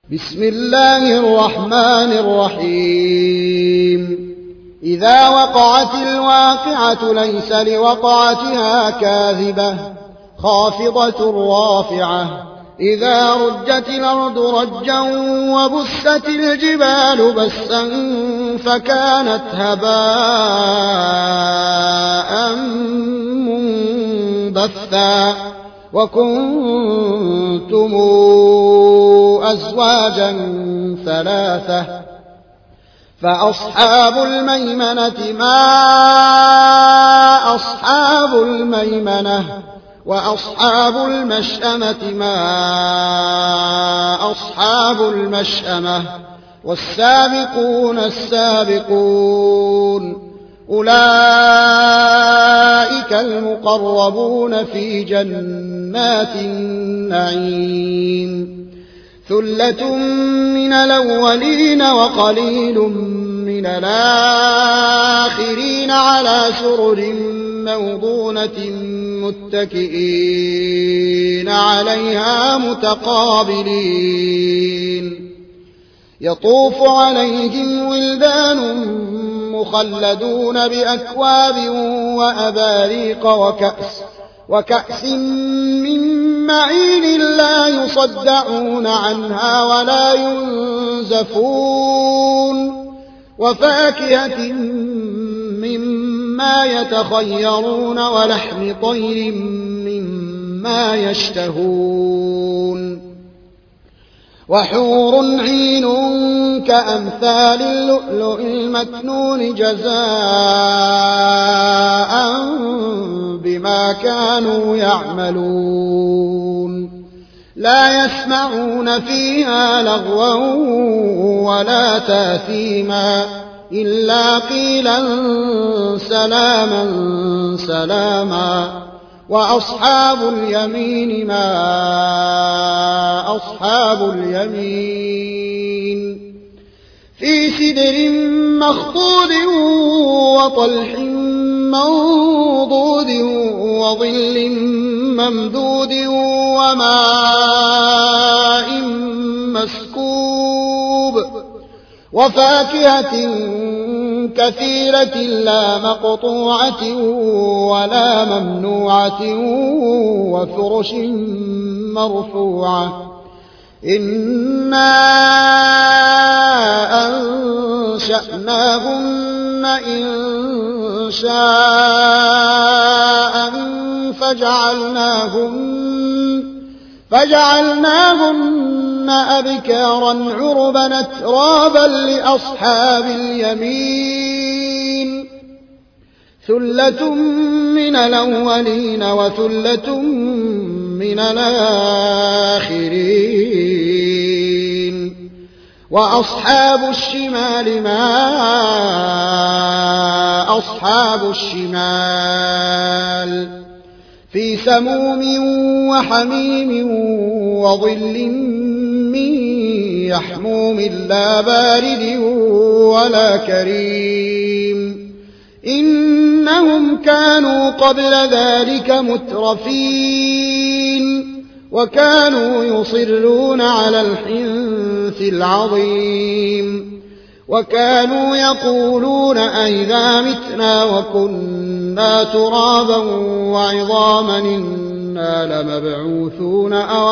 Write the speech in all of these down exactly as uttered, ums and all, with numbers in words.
بسم الله الرحمن الرحيم إذا وقعت الواقعة ليس لوقعتها كاذبة خافضة رافعة إذا رجت الأرض رجا وبست الجبال بسا فكانت هباء منبثا وكنتم أزواجا ثلاثة فأصحاب الميمنة ما أصحاب الميمنة وأصحاب المشأمة ما أصحاب المشأمة والسابقون السابقون أولئك المقربون في جنات النعيم ثلة من الأولين وقليل من الآخرين على سرر موضونة متكئين عليها متقابلين يطوف عليهم ولدان مخلدون بأكواب وأباريق وكأس وكأس من معين لا يصدعون عنها ولا ينزفون وفاكهة مما يتخيرون ولحم طير مما يشتهون وحور عين كأمثال اللؤلؤ المكنون جزاء بما كانوا يعملون لا يسمعون فيها لغوا ولا تاثيما إلا قيلا سلاما سلاما وأصحاب اليمين ما أصحاب اليمين في سدر مخضود وطلح منضود وظل ممدود وماء مسكوب وفاكهة كثيرة لا مقطوعة ولا ممنوعة وفرش مرفوعة إنا أنشأناهن إن شاء فجعلناهن فجعلناهن أبكارا عربا أترابا لأصحاب اليمين ثلة من الأولين وثلة من الآخرين وأصحاب الشمال ما أصحاب الشمال في سموم وحميم وظل من يحموم لا بارد ولا كريم إنهم كانوا قبل ذلك مترفين وكانوا يصرون على الحنث العظيم وكانوا يقولون أئذا متنا وكنا ترابا وعظاما إنا لمبعوثون أو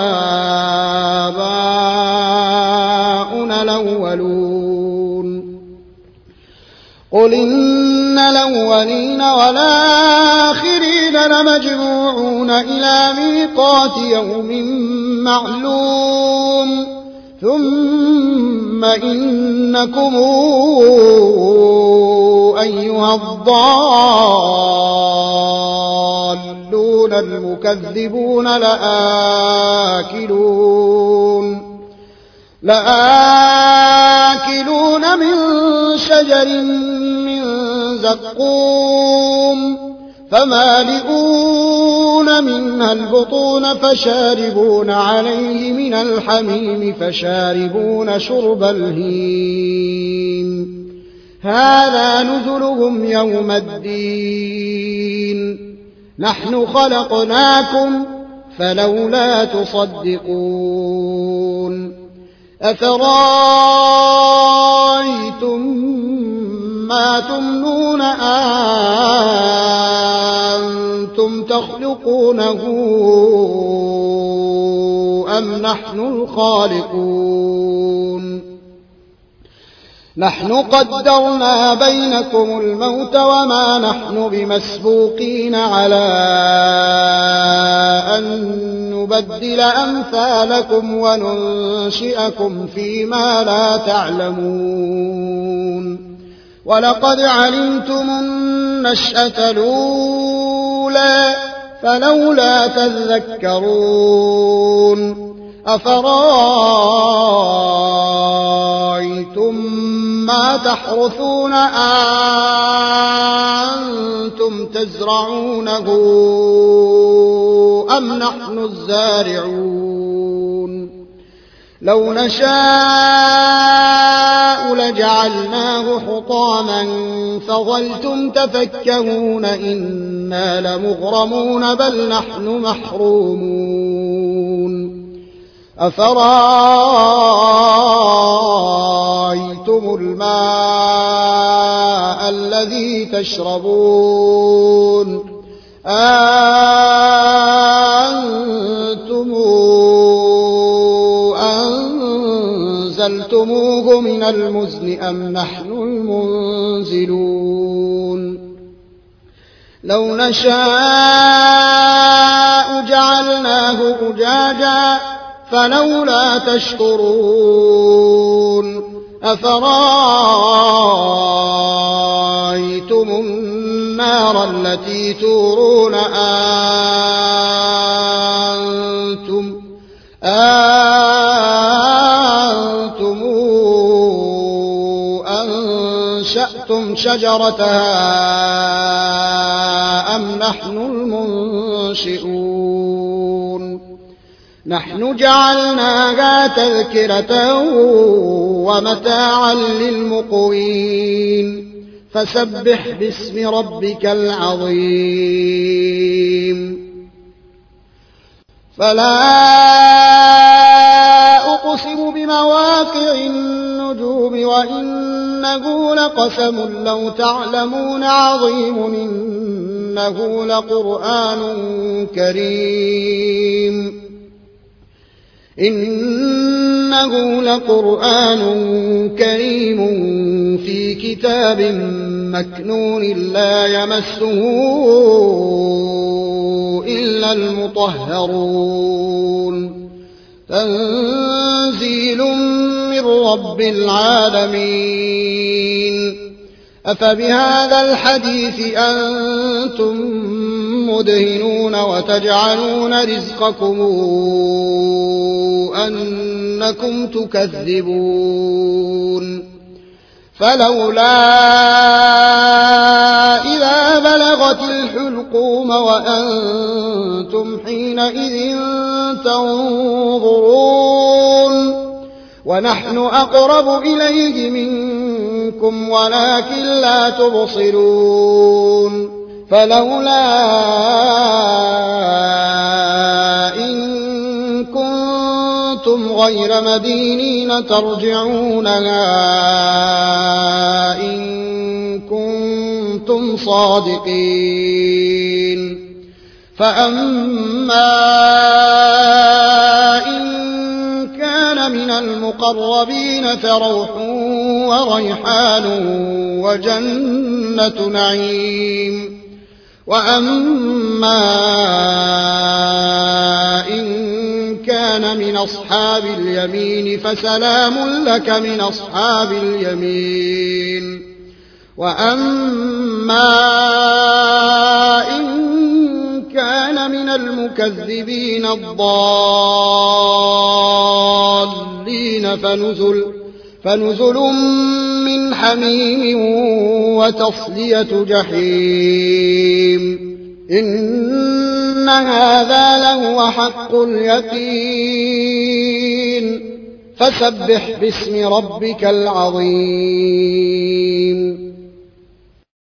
آباؤنا الأولون قل إن الأولين والآخرين لمجموعون إلى ميقات يوم معلوم ثم إنكم أيها الضالون المكذبون لآكلون لآكلون من شجر من زقوم فمالئون منها البطون فشاربون عليه من الحميم فشاربون شرب الهيم هذا نزلهم يوم الدين نحن خلقناكم فلولا تصدقون أفرأيتم ما تمنون أنتم تخلقونه أم نحن الخالقون نحن قدرنا بينكم الموت وما نحن بمسبوقين على أن نبدل أمثالكم وننشئكم فيما لا تعلمون ولقد علمتم النشأة الأولى فلولا تذكرون أفرأيتم ما تحرثون أنتم تزرعونه أم نحن الزارعون لو نشاء لجعلناه حطاما فظلتم تفكهون إنا لمغرمون بل نحن محرومون أفرأيتم الماء الذي تشربون أنتم أنزلتموه من المزن أم نحن المنزلون لو نشاء جعلناه أجاجا فلولا تشكرون أفرأيتم النار التي تورون أنتم أنتم أنشأتم شجرتها أم نحن المنشئون نحن جعلناها تذكرة ومتاعا للمقوين فسبح باسم ربك العظيم فلا أقسم بمواقع النجوم وإنه لقسم لو تعلمون عظيم إنه لقرآن كريم إنه لقرآن كريم في كتاب مكنون لا يمسه إلا المطهرون تنزيل من رب العالمين أفبهذا الحديث أنتم مدهنون وتجعلون رزقكم أنكم تكذبون فلولا إذا بلغت الحلقوم وأنتم حينئذ تنظرون ونحن أقرب إليه منكم ولكن لا تبصرون فلولا إن كنتم غير مدينين ترجعونها إن كنتم صادقين فأما إن كان من المقربين فروح وريحان وجنة نعيم وأما إن كان من أصحاب اليمين فسلام لك من أصحاب اليمين وأما إن كان من المكذبين الضالين فنزل, فنزل من حميم وتصلية جحيم إن هذا لهو حق اليقين فسبح باسم ربك العظيم